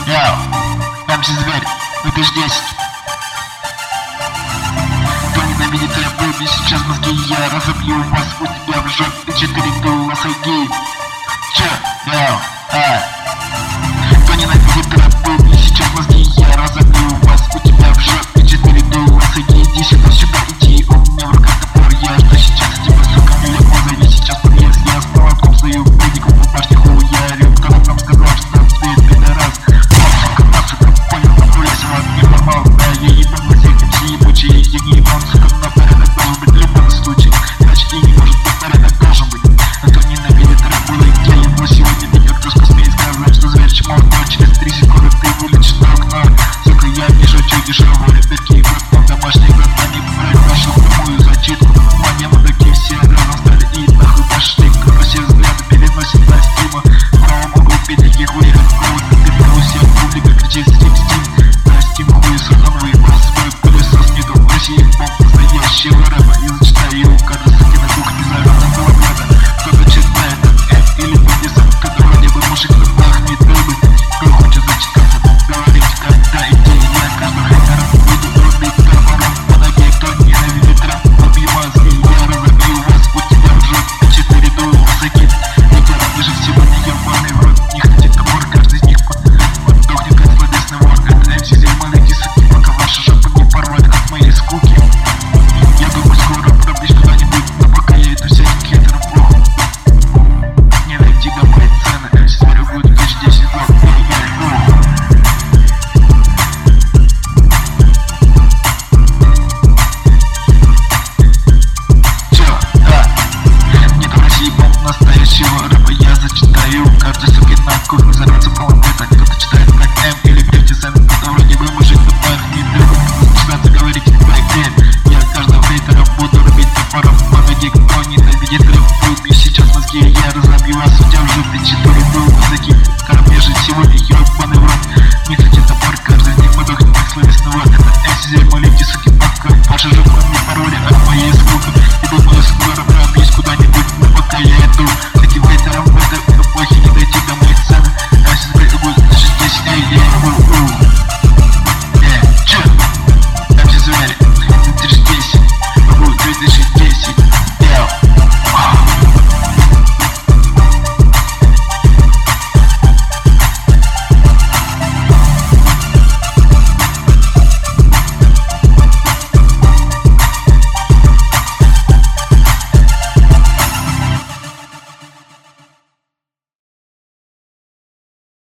Яу, MC Зверь, выпишь 10. Кто ненавидит рэп, выби сейчас мозги, я разобью вас, у тебя в жопе 4 дула хайги. Че? Яу, Кто ненавидит рэп, выби сейчас мозги, я разобью вас, у тебя в жопе 4 дула хайги. Иди сюда, иди, у меня в руках топор, я жду сейчас тебя, сука, меня позови сейчас подъезд, я с молотком стою, будником по башне хуярю. Кто нам сказал, что ты пидорас? Сука, понял, нахуясь, вот не нормал, да, я ебал на всех MC ебучие, я не ебал, сука, на порядок должен быть любой случай, иначе и не может быть порядок должен быть. А кто ненавидит рэп, было я его сегодня видел, кто смеет сказать, что зверь чмо, но через 3 секунды ты вылечишь на окно. Сука, я не шучу, дешевые перки, вот домашние глазами, блядь, нашел прямую зачитку. Мои мудаки все разом стали и нахуй пошли, кто все взгляды переносит на стиму. Право могу пить таких хуев, кого-то передал всем, публика кричит Steam, на Steam хуй срахан выебал свой пылесос, не дом в России, бомб настоящего рэпа. Я зачитаю кадры, суки, на кухне завернутого брата. Кто-то читает или подписан, кто-то вроде бы мужик, но пахнет рыбой. Кто хочет зачитаться, говорить, когда идти, я каждого хейтеров буду рубить топором по ноге. Кто ненавидит рэп, убью мозги, я разобью вас, у тебя в жопе 4 дула закид. Летят ближе сегодня, ебаный в рот, не хотите топор, каждый из них поддохнет, как словесный вор. Это MC Зельман, иди, суки, пока ваша жопа не порвать от моей скуки. Я думаю, скоро пробьюсь куда-нибудь, но пока я иду всяких хейтеров похуй. Не найти до моей цены, MC Зверь будет лишь 10 год, Нет в России бомб настоящего рэпа, я зачитаю каждый, суки, на кухне взорвется полный бета. Кто-то читает как М или 50 Cent, кто-то вроде бы мужик, но пахнет рыбой. Начинается говорить, где я каждого хейтера буду рубить топором по ноге. Кто ненавидит рэп, выби сейчас мозги, я разобью вас, у тебя в жопе 4 дула закид. Коробежит сегодня ебаный